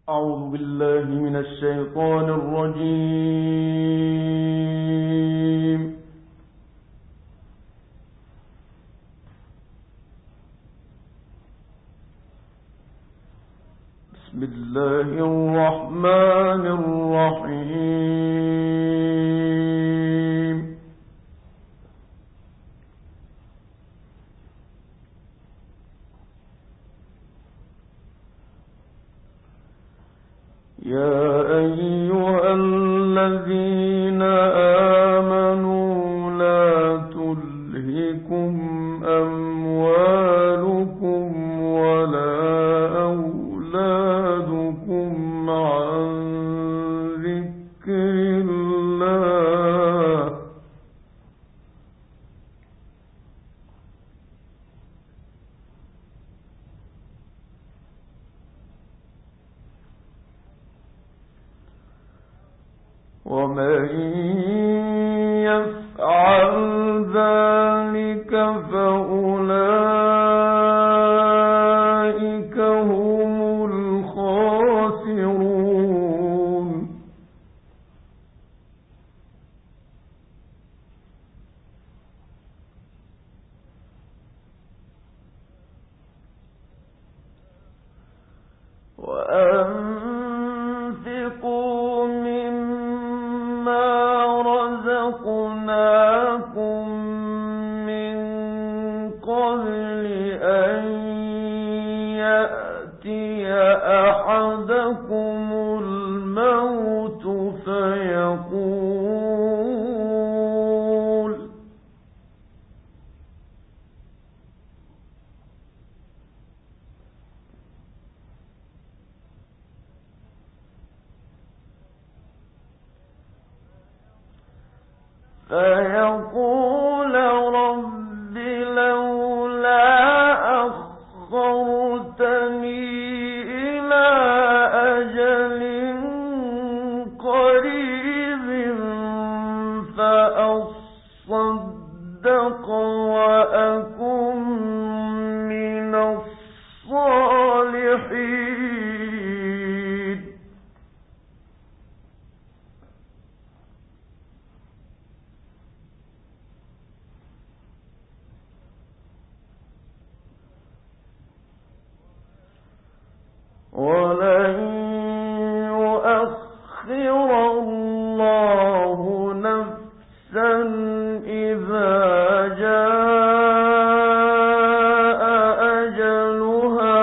أعوذ بالله من الشيطان الرجيم. بسم الله الرحمن الرحيم. يا أيها الذين آمنوا لا تلهكم أموالكم ولا أولادكم عن ذكر الله ومن يفعل ذلك فأولئك هم الخاسرون. وأنفقوا مما رزقناكم من قبل أن يأتي أحدكم الموت فيقول رب لولا أخرتني إلى أجل قريب فأصدق وأكن من الصالحين. ولن يؤخر الله نفسا إذا جاء أجلها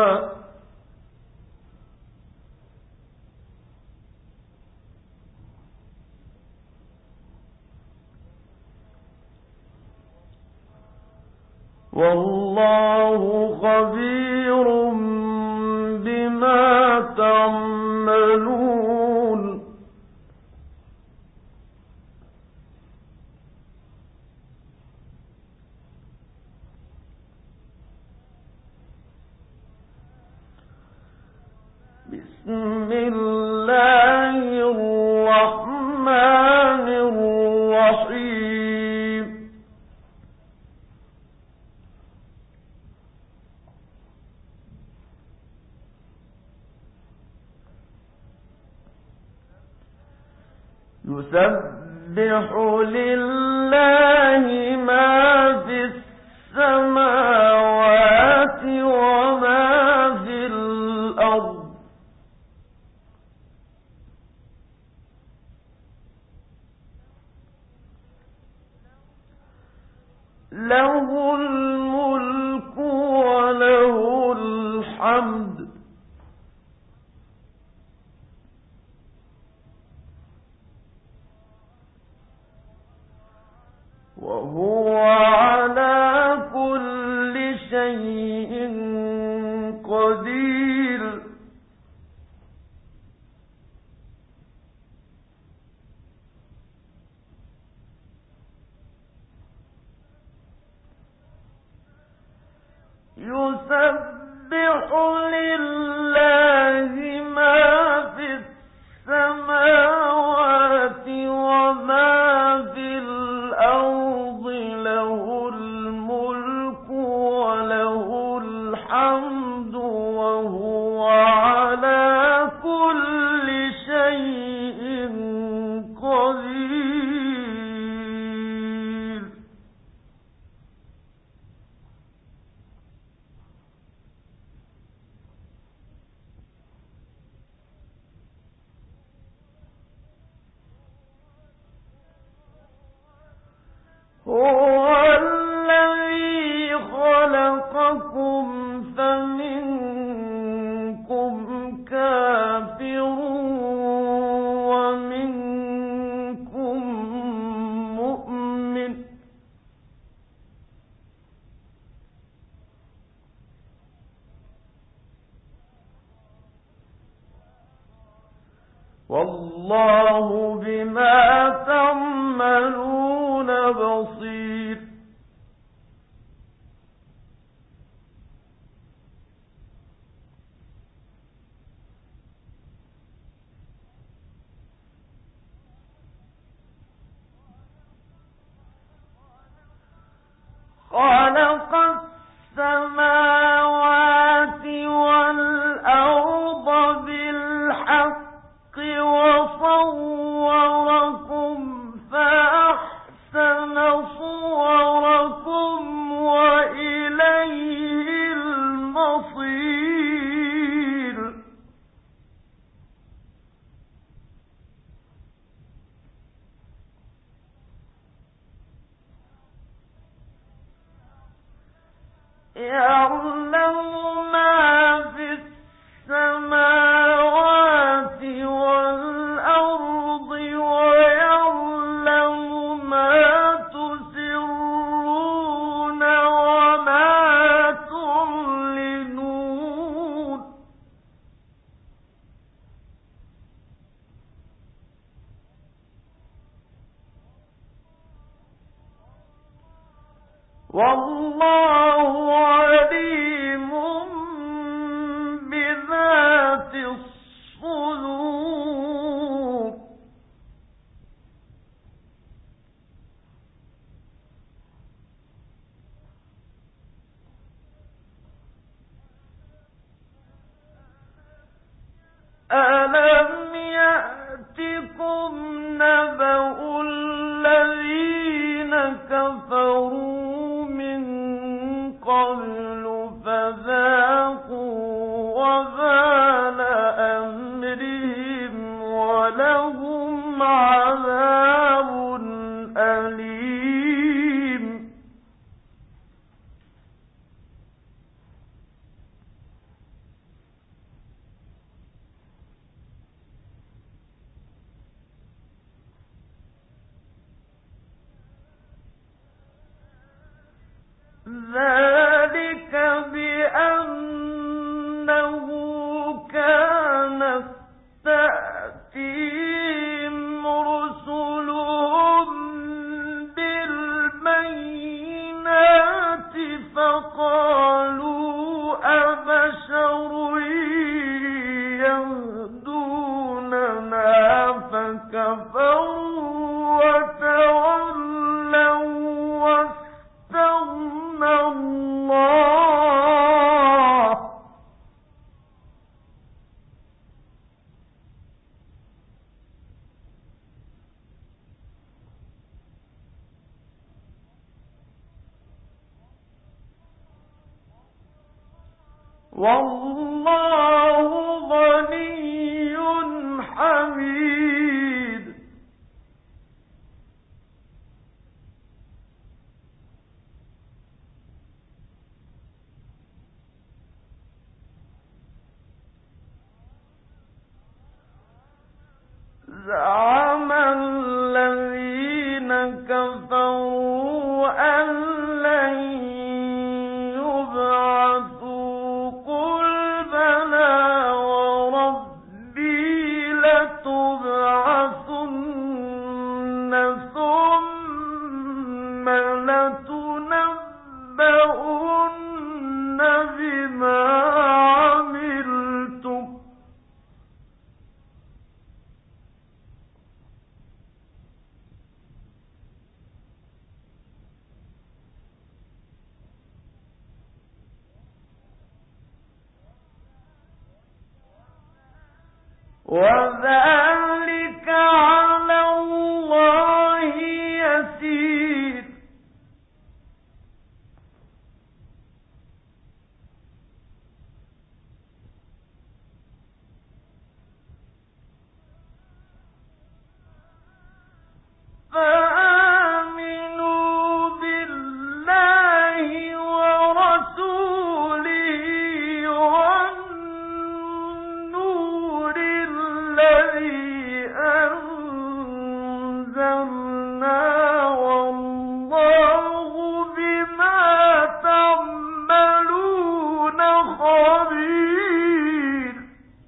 والله خبير بما تعملون. بسم الله الرحمن الرحيم. يسبح لله ما في السماوات وما في الأرض له الملك وله الحمد وهو على كل شيء قدير. يسبح لله ما في السماوات وما في الأرض له الملك وله الحمد وهو على كل شيء قدير. هو الذي خلقكم فمنكم كافر ومنكم مؤمن، والله بما تعملون بصير. خلق السماوات والأرض بالحق وصوركم فأحسن صوركم وإليه المصير. يعلم ما في السماوات والأرض ويعلم ما تسرون وما تعلنون. والله عليم بذات الصدور. ألم يأتكم نبأ الذين كفروا من قبل فذاقوا وبال أمرهم ولهم عذاب أليم. ذلك بأنه كانت تأتيهم رسلهم بالبينات فقالوا أبشر يهدوننا فكفروا وتولوا واستغنى الله. والله غني حميد. زعم الذين كفروا أن لن يبعثوا قل بلى وربي لتبعثن ثم لتنبؤن بما عملتم وذلك على الله يسير. فآمنوا بالله ورسوله والنور الذي أنزلنا والله بما تعملون خبير.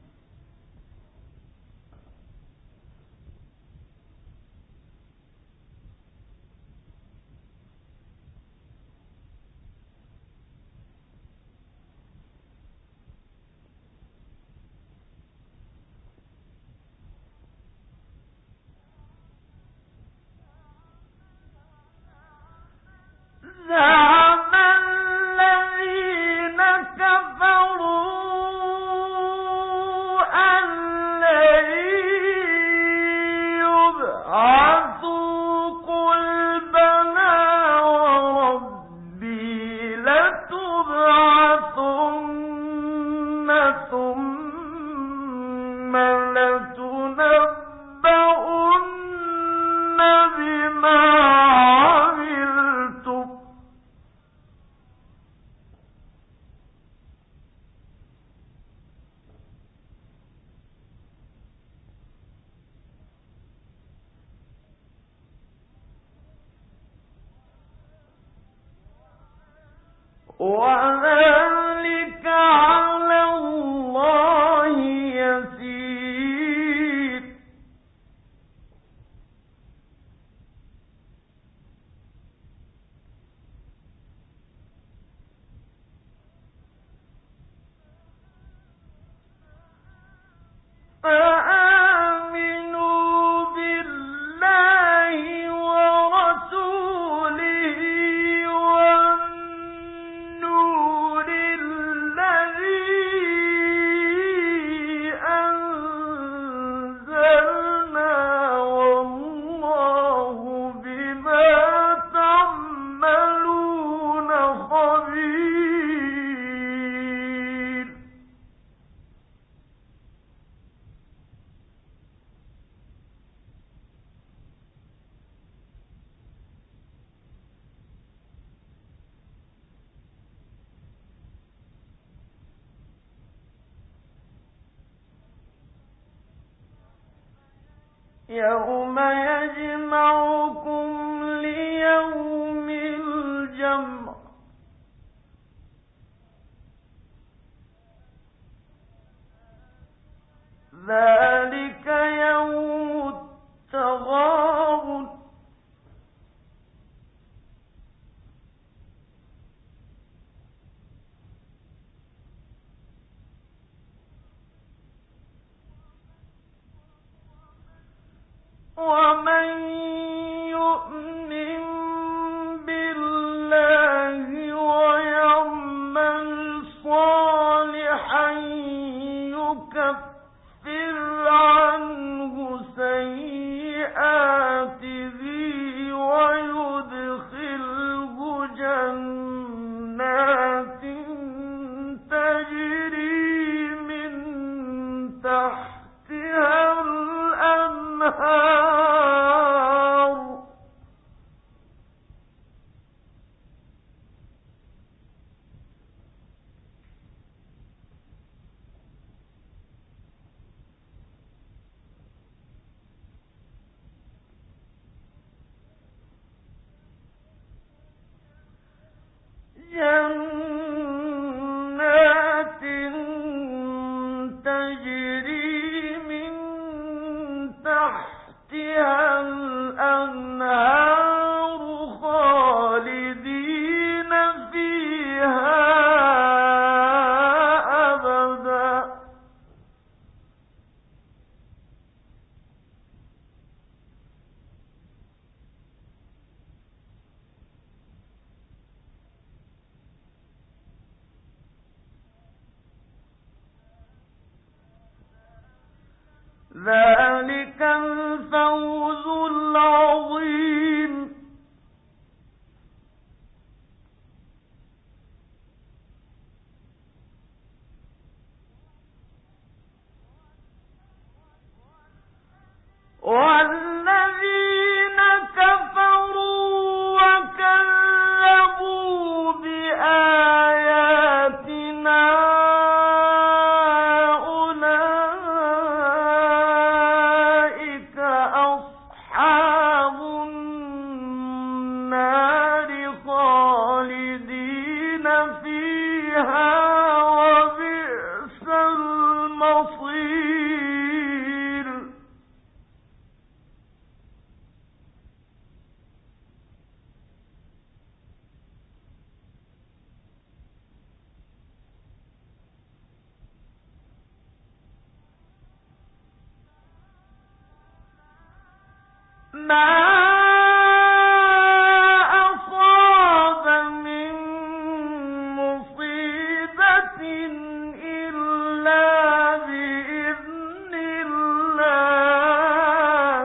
زعم الذين كفروا أن لن يبعثوا قل بلى وربي لتبعثن ثم لتنبؤن بما عملتم. وذلك على الله يسير. فآمنوا بالله ورسوله والنور الذي أنزلنا والله بما تعملون خبير. يوم يجمعكم ليوم الجمع ذلك يوم التغابن. ومن يؤمن بالله ويعمل صالحا يكفر عنه سيئاته ويدخله جنات تجري من تحتها الأنهار جنات تجري من تحتها الأنهار خالدين فيها أبدا. ذلك الفوز العظيم. والذين كفروا وكذبوا بآياتنا أولئك أصحاب النار خالدين فيها وبئس المصير. ما أصاب من مصيبة إلا بإذن الله،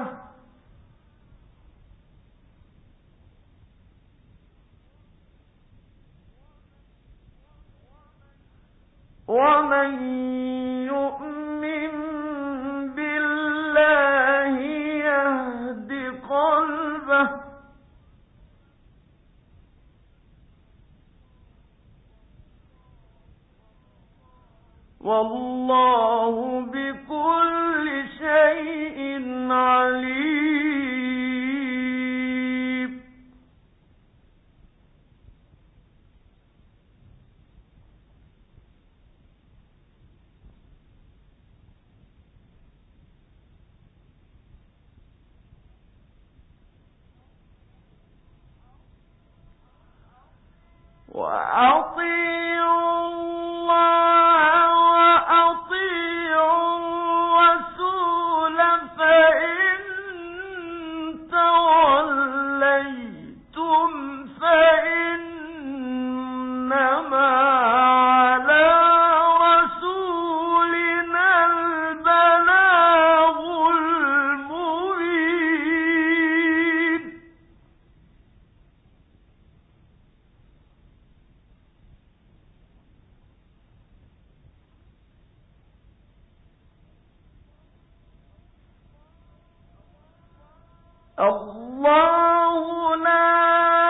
ومن يؤمن بالله يهد قلبه، والله بكل شيء عليم. وأطيعوا الله وأطيعوا الرسول فإن توليتم فإنما على رسولنا البلاغ المبين. الله لا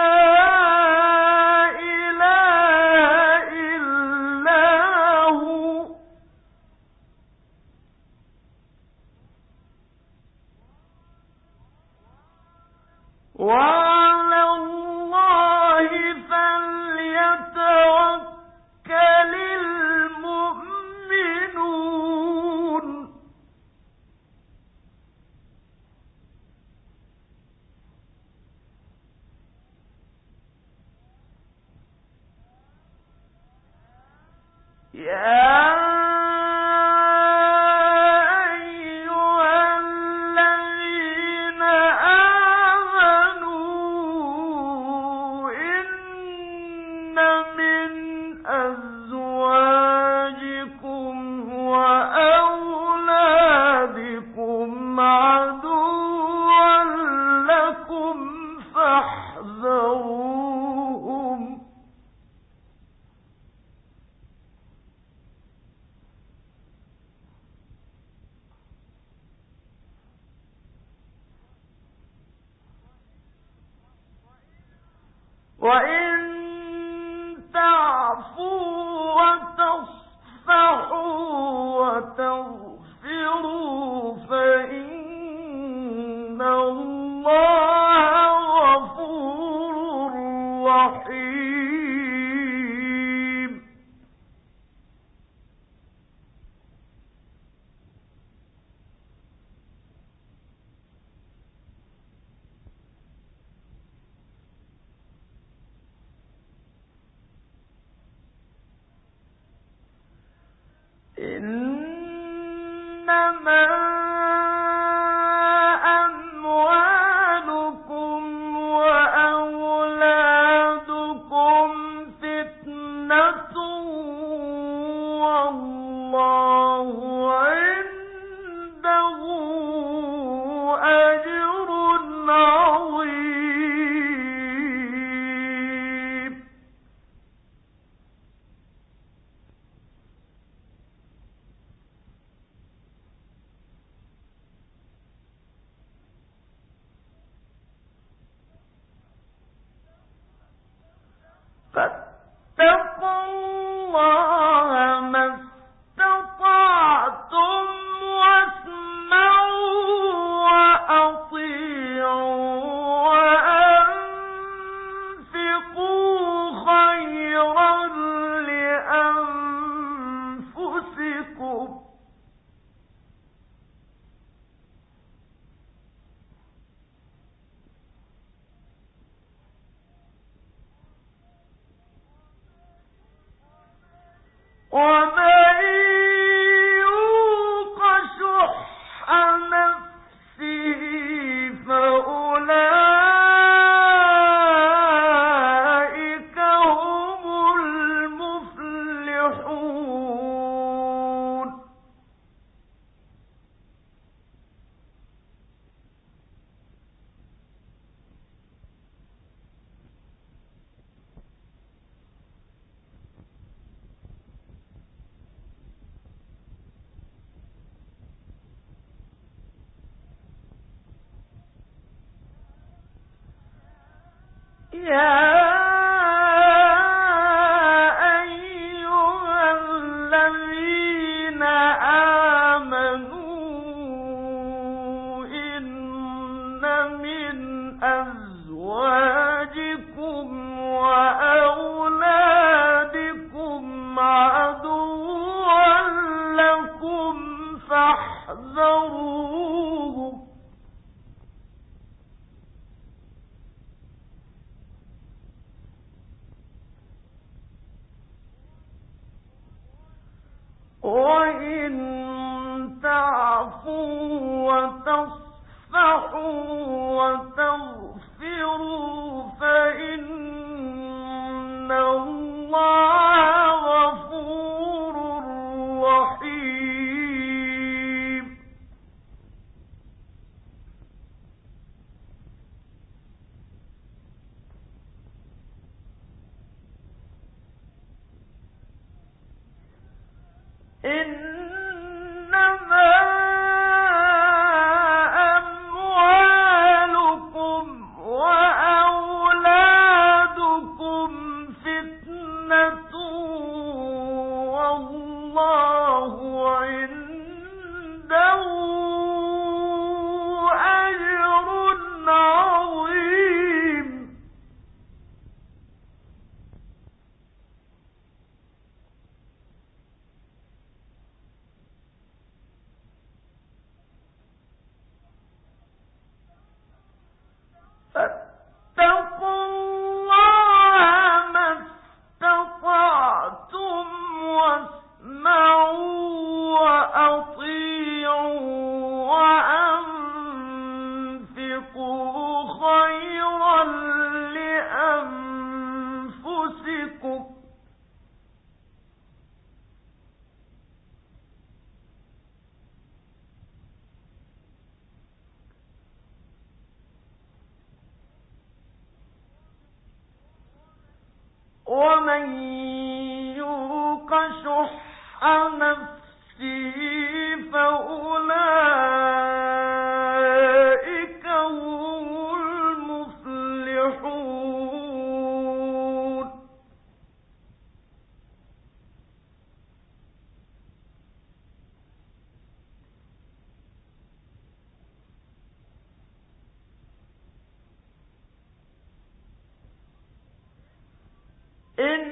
إله إلا هو، وعلى الله فليتوكل المؤمنون. يا أيها الذين آمنوا إن من أزواجكم وأولادكم عدوا لكم فاحذروهم. وإن تعفوا وتصفحوا وتغفروا فإن الله غفور رحيم. إنما أموالكم وأولادكم فتنة والله عنده أجر عظيم. فاتقوا الله ما استطعتم واسمعوا وأطيعوا وأنفقوا خيرا لأنفسكم. ومن يوق شح نفسه فأولئك هم المفلحون. يا أيها الذين آمنوا إن من أزواجكم وأولادكم عدوا لكم فاحذروهم. وإن تعفوا وتصفحوا وتغفروا فإن الله غفور رحيم. إنما أموالكم وأولادكم فتنة والله عنده أجر عظيم. فاتقوا الله ما استطعتم واسمعوا وأطيعوا وأنفقوا خيرا لأنفسكم. ومن يوق شح نفسه فأولئك هم المفلحون. إن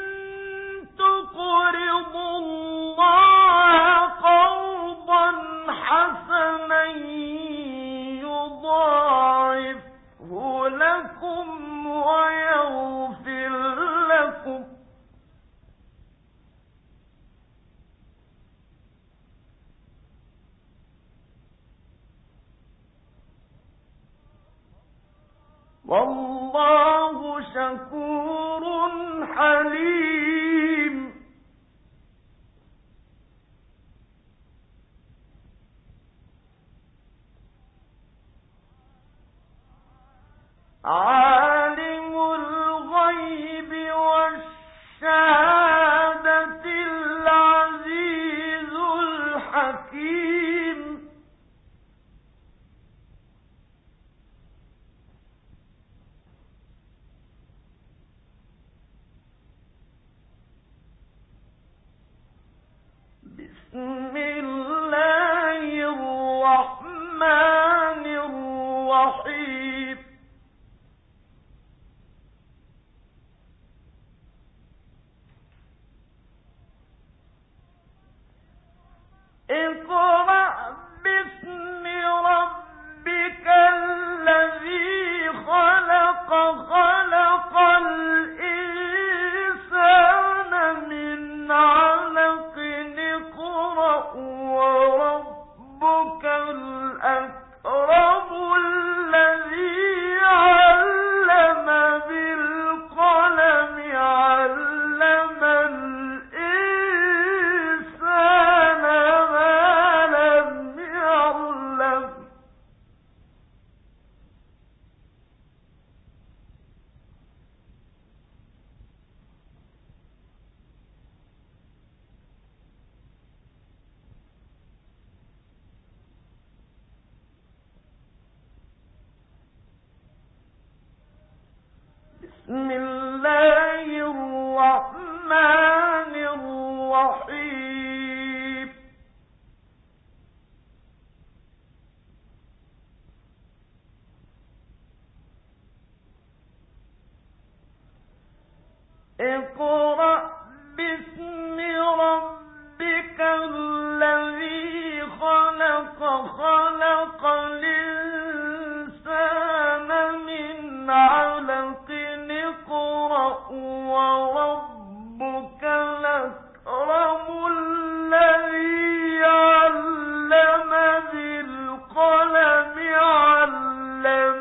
تقرضوا الله قرضا حسنا يضاعفه لكم ويغفر لكم. والله شكور حليم. الأكرم الذي علم بالقلم علم الإنسان ما لم يعلم بسم الله الرحمن الرحيم اقرأ باسم ربك الذي خلق خلق الإنسان من علق اقرأ وربك الأكرم الذي علم بالقلم علم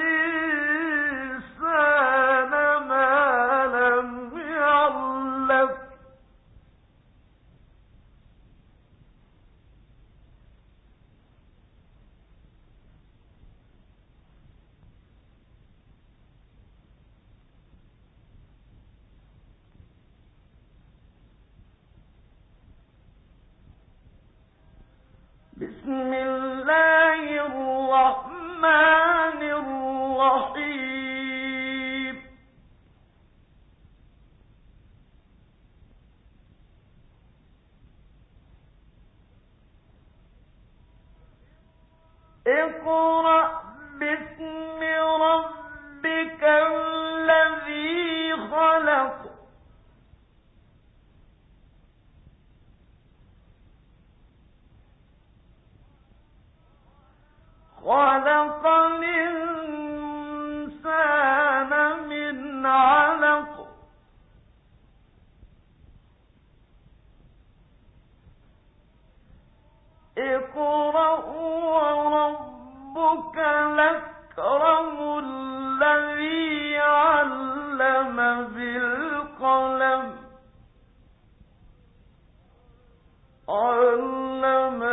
الإنسان ما لم يعلم بسم الله الرحمن الرحيم اقرأ باسم ربك الذي خلق خلق الإنسان من علق اقرأ وربك الأكرم الذي علم بالقلم علم